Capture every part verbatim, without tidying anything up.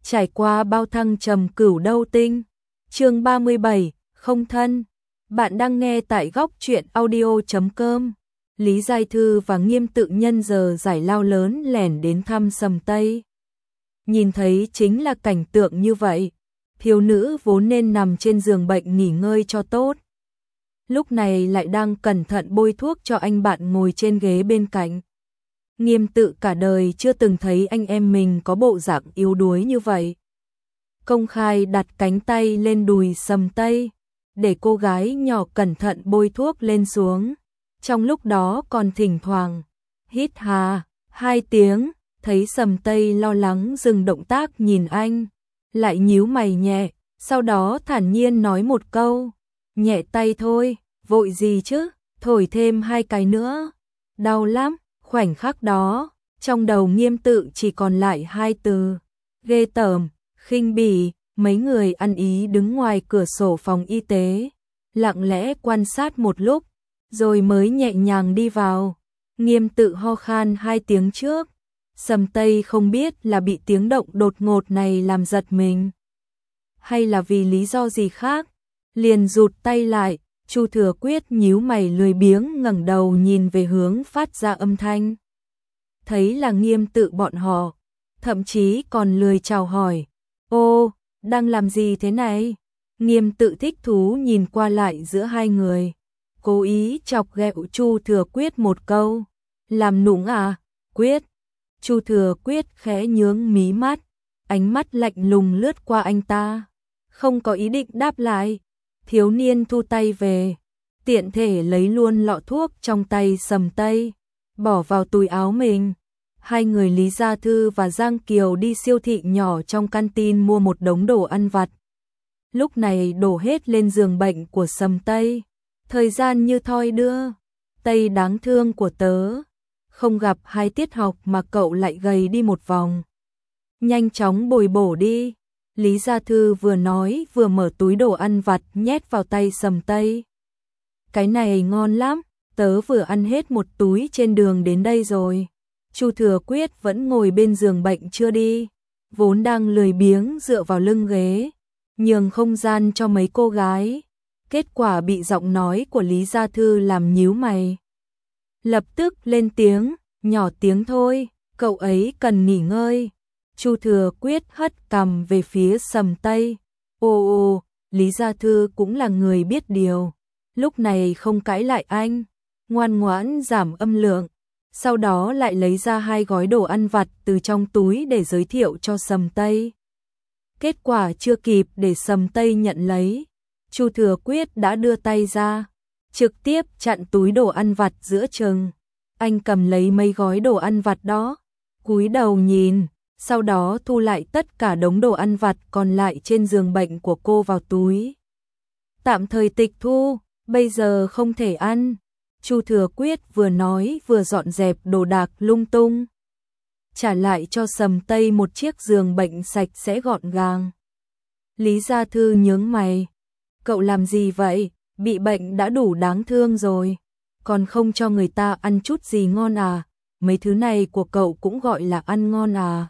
trải qua bao thăng trầm cửu đâu tinh. Chương ba mươi bảy, không thân. Bạn đang nghe tại góc truyện audio chấm com. Lý Giai Thư và Nghiêm Tự nhân giờ giải lao lớn lẻn đến thăm Sầm Tây. Nhìn thấy chính là cảnh tượng như vậy, thiếu nữ vốn nên nằm trên giường bệnh nghỉ ngơi cho tốt. Lúc này lại đang cẩn thận bôi thuốc cho anh bạn ngồi trên ghế bên cạnh. Nghiêm Tự cả đời chưa từng thấy anh em mình có bộ dạng yếu đuối như vậy. Công khai đặt cánh tay lên đùi Sầm Tây, để cô gái nhỏ cẩn thận bôi thuốc lên xuống. Trong lúc đó còn thỉnh thoảng hít hà hai tiếng, thấy Sầm Tây lo lắng dừng động tác nhìn anh, lại nhíu mày nhẹ, sau đó thản nhiên nói một câu, nhẹ tay thôi, vội gì chứ, thổi thêm hai cái nữa, đau lắm. Khoảnh khắc đó, trong đầu Nghiêm Tự chỉ còn lại hai từ, ghê tởm, khinh bỉ. Mấy người ăn ý đứng ngoài cửa sổ phòng y tế, lặng lẽ quan sát một lúc, rồi mới nhẹ nhàng đi vào. Nghiêm Tự ho khan hai tiếng trước, Sầm Tây không biết là bị tiếng động đột ngột này làm giật mình, hay là vì lý do gì khác, liền rụt tay lại. Chu Thừa Quyết nhíu mày lười biếng ngẩng đầu nhìn về hướng phát ra âm thanh. Thấy là Nghiêm Tự bọn họ, thậm chí còn lười chào hỏi. Ô, đang làm gì thế này? Nghiêm Tự thích thú nhìn qua lại giữa hai người, cố ý chọc ghẹo Chu Thừa Quyết một câu. Làm nũng à? Quyết. Chu Thừa Quyết khẽ nhướng mí mắt, ánh mắt lạnh lùng lướt qua anh ta, không có ý định đáp lại. Thiếu niên thu tay về, tiện thể lấy luôn lọ thuốc trong tay Sầm Tây, bỏ vào túi áo mình. Hai người Lý Gia Thư và Giang Kiều đi siêu thị nhỏ trong canteen mua một đống đồ ăn vặt. Lúc này đổ hết lên giường bệnh của Sầm Tây. Thời gian như thoi đưa. Tây đáng thương của tớ, không gặp hai tiết học mà cậu lại gầy đi một vòng. Nhanh chóng bồi bổ đi. Lý Gia Thư vừa nói vừa mở túi đồ ăn vặt nhét vào tay Sầm Tây. Cái này ngon lắm, tớ vừa ăn hết một túi trên đường đến đây rồi. Chu Thừa Quyết vẫn ngồi bên giường bệnh chưa đi, vốn đang lười biếng dựa vào lưng ghế, nhường không gian cho mấy cô gái. Kết quả bị giọng nói của Lý Gia Thư làm nhíu mày. Lập tức lên tiếng, nhỏ tiếng thôi, cậu ấy cần nghỉ ngơi. Chu Thừa Quyết hất cằm về phía Sầm Tây. Ô ô, Lý Gia Thư cũng là người biết điều, lúc này không cãi lại anh, ngoan ngoãn giảm âm lượng, sau đó lại lấy ra hai gói đồ ăn vặt từ trong túi để giới thiệu cho Sầm Tây. Kết quả chưa kịp để Sầm Tây nhận lấy, Chu Thừa Quyết đã đưa tay ra, trực tiếp chặn túi đồ ăn vặt giữa chừng. Anh cầm lấy mấy gói đồ ăn vặt đó, cúi đầu nhìn, sau đó thu lại tất cả đống đồ ăn vặt còn lại trên giường bệnh của cô vào túi. Tạm thời tịch thu, bây giờ không thể ăn. Chu Thừa Quyết vừa nói vừa dọn dẹp đồ đạc lung tung, trả lại cho Sầm Tây một chiếc giường bệnh sạch sẽ gọn gàng. Lý Gia Thư nhướng mày, cậu làm gì vậy? Bị bệnh đã đủ đáng thương rồi, còn không cho người ta ăn chút gì ngon à? Mấy thứ này của cậu cũng gọi là ăn ngon à?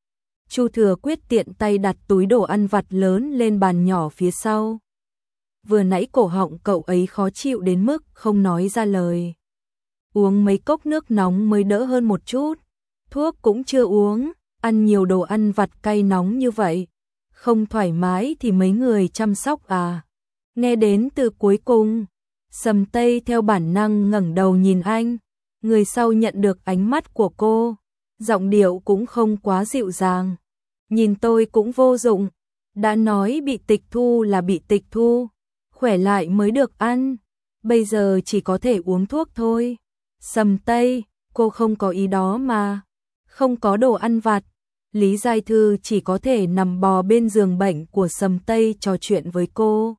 Chu Thừa Quyết tiện tay đặt túi đồ ăn vặt lớn lên bàn nhỏ phía sau. Vừa nãy cổ họng cậu ấy khó chịu đến mức không nói ra lời. Uống mấy cốc nước nóng mới đỡ hơn một chút. Thuốc cũng chưa uống, ăn nhiều đồ ăn vặt cay nóng như vậy. Không thoải mái thì mấy người chăm sóc à? Nghe đến từ cuối cùng, Sầm Tây theo bản năng ngẩng đầu nhìn anh. Người sau nhận được ánh mắt của cô, giọng điệu cũng không quá dịu dàng. Nhìn tôi cũng vô dụng, đã nói bị tịch thu là bị tịch thu, khỏe lại mới được ăn, bây giờ chỉ có thể uống thuốc thôi. Sầm Tây, cô không có ý đó mà, không có đồ ăn vặt. Lý Giai Thư chỉ có thể nằm bò bên giường bệnh của Sầm Tây trò chuyện với cô.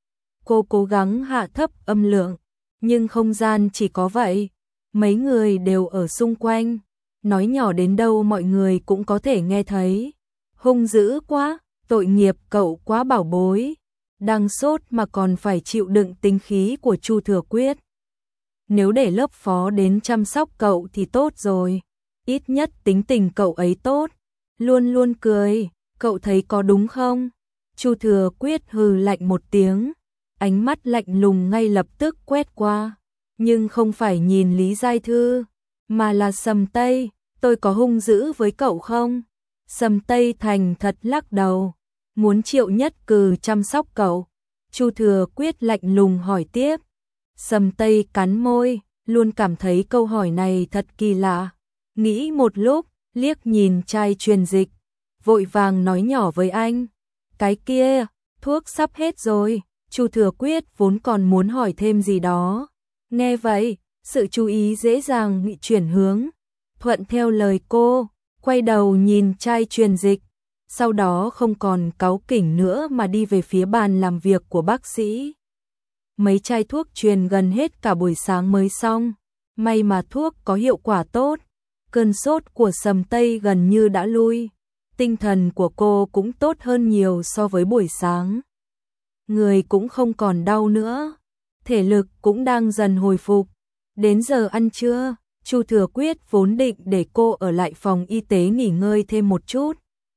Cô cố gắng hạ thấp âm lượng, nhưng không gian chỉ có vậy, mấy người đều ở xung quanh, nói nhỏ đến đâu mọi người cũng có thể nghe thấy. Hung dữ quá, tội nghiệp cậu quá bảo bối, đang sốt mà còn phải chịu đựng tính khí của Chu Thừa Quyết. Nếu để lớp phó đến chăm sóc cậu thì tốt rồi, ít nhất tính tình cậu ấy tốt, luôn luôn cười, cậu thấy có đúng không? Chu Thừa Quyết hừ lạnh một tiếng, ánh mắt lạnh lùng ngay lập tức quét qua, nhưng không phải nhìn Lý Giai Thư, mà là Sầm Tây, tôi có hung dữ với cậu không? Sầm Tây thành thật lắc đầu, muốn Triệu Nhất Cừ chăm sóc cậu. Chu Thừa Quyết lạnh lùng hỏi tiếp. Sầm Tây cắn môi, luôn cảm thấy câu hỏi này thật kỳ lạ. Nghĩ một lúc, liếc nhìn trai truyền dịch, vội vàng nói nhỏ với anh. Cái kia, thuốc sắp hết rồi. Chu Thừa Quyết vốn còn muốn hỏi thêm gì đó. Nghe vậy, sự chú ý dễ dàng bị chuyển hướng. Thuận theo lời cô, quay đầu nhìn trai truyền dịch. Sau đó không còn cáu kỉnh nữa mà đi về phía bàn làm việc của bác sĩ. Mấy chai thuốc truyền gần hết cả buổi sáng mới xong. May mà thuốc có hiệu quả tốt. Cơn sốt của Sầm Tây gần như đã lui. Tinh thần của cô cũng tốt hơn nhiều so với buổi sáng. Người cũng không còn đau nữa. Thể lực cũng đang dần hồi phục. Đến giờ ăn trưa, Chu Thừa Quyết vốn định để cô ở lại phòng y tế nghỉ ngơi thêm một chút.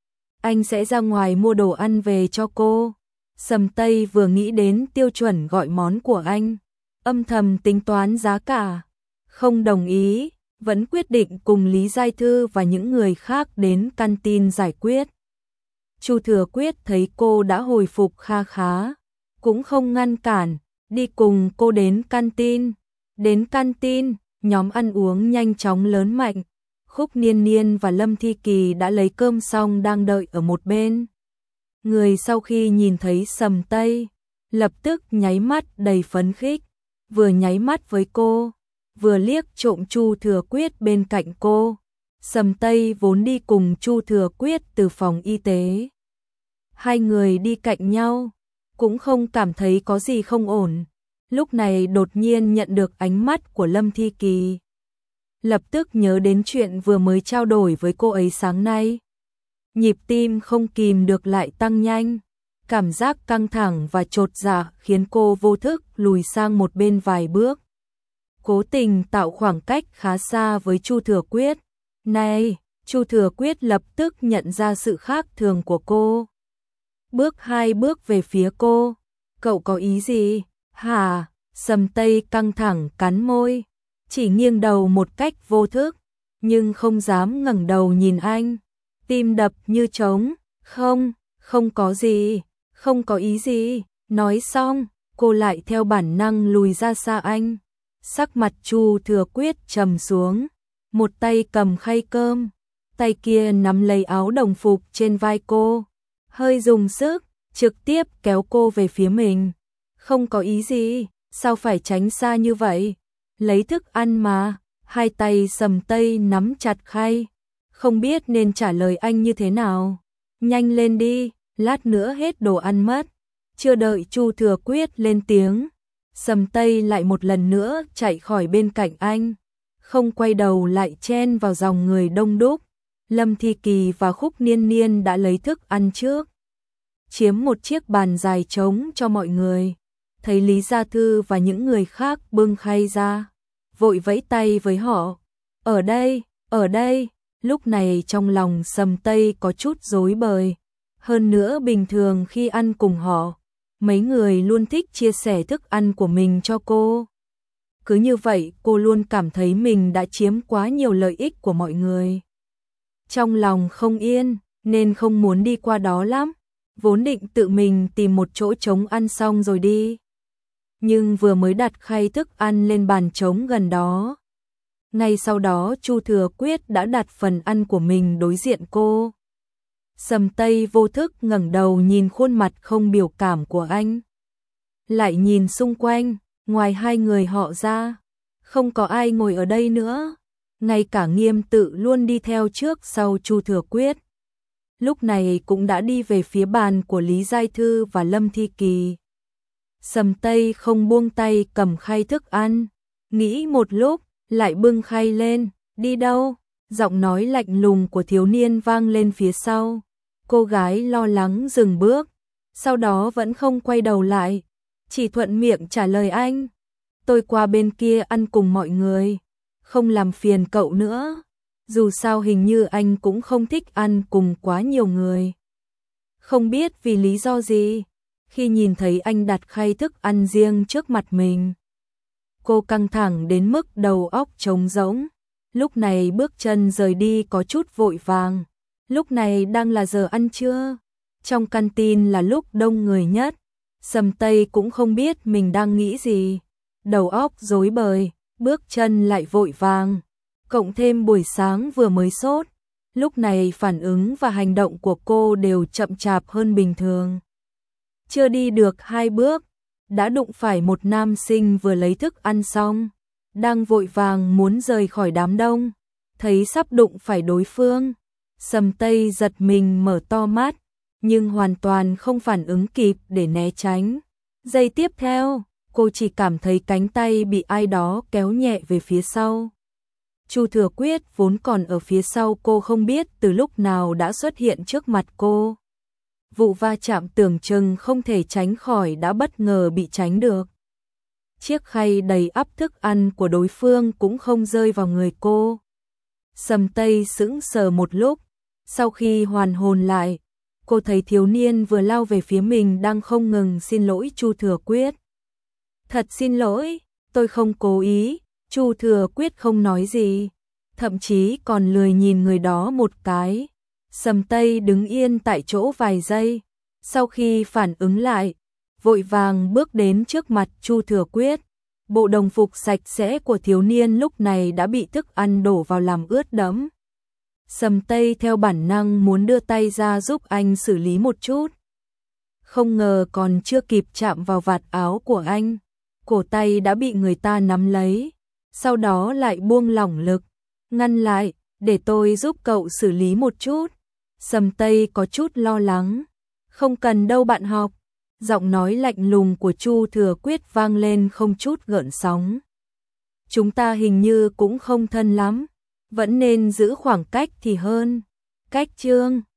Anh sẽ ra ngoài mua đồ ăn về cho cô. Sầm Tây vừa nghĩ đến tiêu chuẩn gọi món của anh, âm thầm tính toán giá cả. Không đồng ý, vẫn quyết định cùng Lý Giai Thư và những người khác đến canteen giải quyết. Chu Thừa Quyết thấy cô đã hồi phục kha khá, cũng không ngăn cản, đi cùng cô đến canteen. Đến canteen, nhóm ăn uống nhanh chóng lớn mạnh. Khúc Niên Niên và Lâm Thi Kỳ đã lấy cơm xong đang đợi ở một bên. Người sau khi nhìn thấy Sầm Tây, lập tức nháy mắt đầy phấn khích, vừa nháy mắt với cô, vừa liếc trộm Chu Thừa Quyết bên cạnh cô. Sầm Tây vốn đi cùng Chu Thừa Quyết từ phòng y tế. Hai người đi cạnh nhau, cũng không cảm thấy có gì không ổn. Lúc này đột nhiên nhận được ánh mắt của Lâm Thi Kỳ. Lập tức nhớ đến chuyện vừa mới trao đổi với cô ấy sáng nay. Nhịp tim không kìm được lại tăng nhanh. Cảm giác căng thẳng và chột dạ khiến cô vô thức lùi sang một bên vài bước. Cố tình tạo khoảng cách khá xa với Chu Thừa Quyết. Này, Chu Thừa Quyết lập tức nhận ra sự khác thường của cô. Bước hai bước về phía cô. Cậu có ý gì? Hả? Sầm Tây căng thẳng cắn môi. Chỉ nghiêng đầu một cách vô thức, nhưng không dám ngẩng đầu nhìn anh. Tim đập như trống. Không, không có gì, không có ý gì. Nói xong, cô lại theo bản năng lùi ra xa anh. Sắc mặt Chu Thừa Quyết trầm xuống, một tay cầm khay cơm, tay kia nắm lấy áo đồng phục trên vai cô, hơi dùng sức, trực tiếp kéo cô về phía mình. Không có ý gì, sao phải tránh xa như vậy? Lấy thức ăn mà. Hai tay Sầm Tây nắm chặt khay, không biết nên trả lời anh như thế nào. Nhanh lên đi, lát nữa hết đồ ăn mất. Chưa đợi Chu Thừa Quyết lên tiếng, Sầm Tây lại một lần nữa chạy khỏi bên cạnh anh, không quay đầu lại chen vào dòng người đông đúc. Lâm Thi Kỳ và Khúc Niên Niên đã lấy thức ăn trước, chiếm một chiếc bàn dài trống cho mọi người. Thấy Lý Gia Thư và những người khác bưng khay ra, vội vẫy tay với họ. Ở đây, ở đây. Lúc này trong lòng Sầm Tây có chút rối bời. Hơn nữa bình thường khi ăn cùng họ, mấy người luôn thích chia sẻ thức ăn của mình cho cô. Cứ như vậy cô luôn cảm thấy mình đã chiếm quá nhiều lợi ích của mọi người. Trong lòng không yên, nên không muốn đi qua đó lắm. Vốn định tự mình tìm một chỗ trống ăn xong rồi đi. Nhưng vừa mới đặt khay thức ăn lên bàn trống gần đó, ngay sau đó Chu Thừa Quyết đã đặt phần ăn của mình đối diện cô. Sầm Tây vô thức ngẩng đầu nhìn khuôn mặt không biểu cảm của anh. Lại nhìn xung quanh, ngoài hai người họ ra, không có ai ngồi ở đây nữa. Ngay cả Nghiêm Tự luôn đi theo trước sau Chu Thừa Quyết, lúc này cũng đã đi về phía bàn của Lý Giai Thư và Lâm Thi Kỳ. Sầm Tây không buông tay cầm khay thức ăn, nghĩ một lúc, lại bưng khay lên. Đi đâu? Giọng nói lạnh lùng của thiếu niên vang lên phía sau. Cô gái lo lắng dừng bước, sau đó vẫn không quay đầu lại, chỉ thuận miệng trả lời anh. Tôi qua bên kia ăn cùng mọi người, không làm phiền cậu nữa. Dù sao hình như anh cũng không thích ăn cùng quá nhiều người. Không biết vì lý do gì, khi nhìn thấy anh đặt khay thức ăn riêng trước mặt mình, cô căng thẳng đến mức đầu óc trống rỗng. Lúc này bước chân rời đi có chút vội vàng. Lúc này đang là giờ ăn trưa, trong canteen là lúc đông người nhất. Sầm Tây cũng không biết mình đang nghĩ gì, đầu óc rối bời, bước chân lại vội vàng. Cộng thêm buổi sáng vừa mới sốt, lúc này phản ứng và hành động của cô đều chậm chạp hơn bình thường. Chưa đi được hai bước, đã đụng phải một nam sinh vừa lấy thức ăn xong, đang vội vàng muốn rời khỏi đám đông. Thấy sắp đụng phải đối phương, Sầm Tây giật mình mở to mắt, nhưng hoàn toàn không phản ứng kịp để né tránh. Giây tiếp theo, cô chỉ cảm thấy cánh tay bị ai đó kéo nhẹ về phía sau. Chu Thừa Quyết vốn còn ở phía sau cô không biết từ lúc nào đã xuất hiện trước mặt cô. Vụ va chạm tưởng chừng không thể tránh khỏi đã bất ngờ bị tránh được. Chiếc khay đầy ắp thức ăn của đối phương cũng không rơi vào người cô. Sầm Tây sững sờ một lúc, sau khi hoàn hồn lại, cô thấy thiếu niên vừa lao về phía mình đang không ngừng xin lỗi Chu Thừa Quyết. Thật xin lỗi, tôi không cố ý. Chu Thừa Quyết không nói gì, thậm chí còn lười nhìn người đó một cái. Sầm Tây đứng yên tại chỗ vài giây, sau khi phản ứng lại, vội vàng bước đến trước mặt Chu Thừa Quyết. Bộ đồng phục sạch sẽ của thiếu niên lúc này đã bị thức ăn đổ vào làm ướt đẫm. Sầm Tây theo bản năng muốn đưa tay ra giúp anh xử lý một chút. Không ngờ còn chưa kịp chạm vào vạt áo của anh, cổ tay đã bị người ta nắm lấy, sau đó lại buông lỏng lực. Ngăn lại, để tôi giúp cậu xử lý một chút. Sầm Tây có chút lo lắng. Không cần đâu bạn học. Giọng nói lạnh lùng của Chu Thừa Quyết vang lên không chút gợn sóng. Chúng ta hình như cũng không thân lắm, vẫn nên giữ khoảng cách thì hơn. Cách chương